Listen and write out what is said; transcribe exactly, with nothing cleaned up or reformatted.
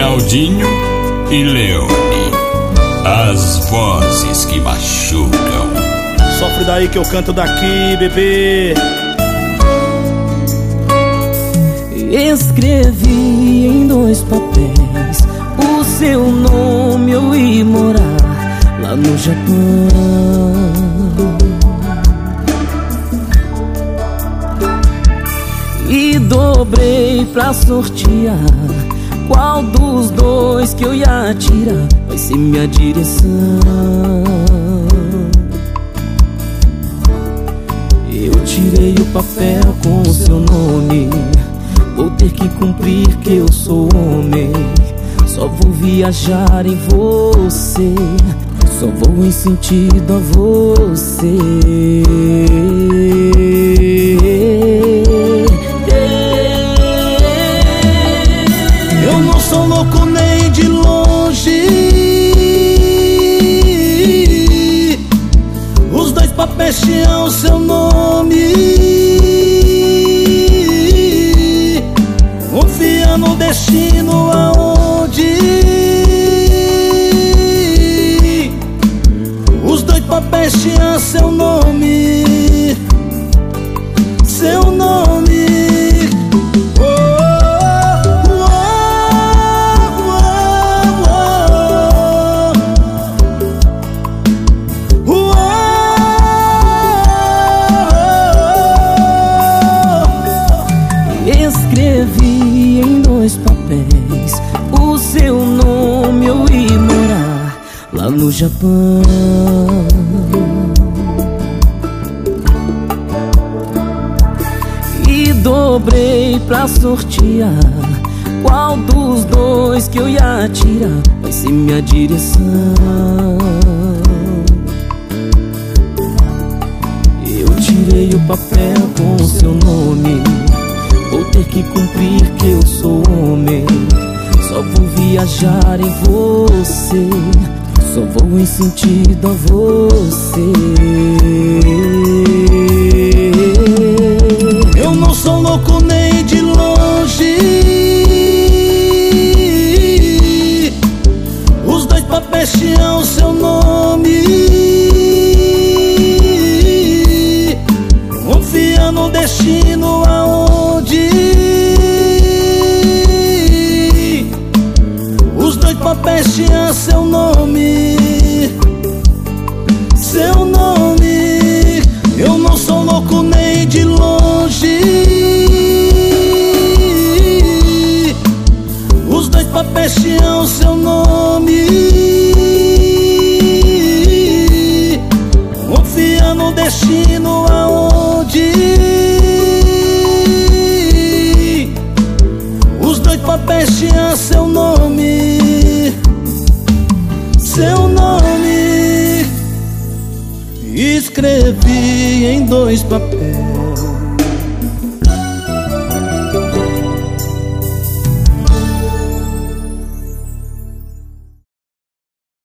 Geraldinho e Leone, as vozes que machucam. Sofre daí que eu canto daqui, bebê. Escrevi em dois papéis o seu nome, eu ia morar lá no Japão. E dobrei pra sortear qual dos dois que eu ia tirar vai ser minha direção. Eu tirei o papel com o seu nome, vou ter que cumprir que eu sou homem. Só vou viajar em você, só vou em sentido a você. Eu não sou louco nem de longe, os dois papéis tinham seu nome. Confia no destino aonde os dois papéis tinham seu nome. Seu nome. Escrevi em dois papéis o seu nome, eu ia morar lá no Japão. E dobrei pra sortear qual dos dois que eu ia tirar vai ser minha direção. Eu tirei o papel com o seu nome, vou ter que cumprir que eu sou homem. Só vou viajar em você, só vou em sentido a você. Eu não sou louco nem de longe, os dois papéis tinham seu nome. Confia no destino aonde os dois papéis tinham seu nome. Seu nome. Eu não sou louco nem de longe, os dois papéis tinham seu nome. Confia no destino aonde os dois papéis tinham seu nome. Seu nome. Escrevi em dois papéis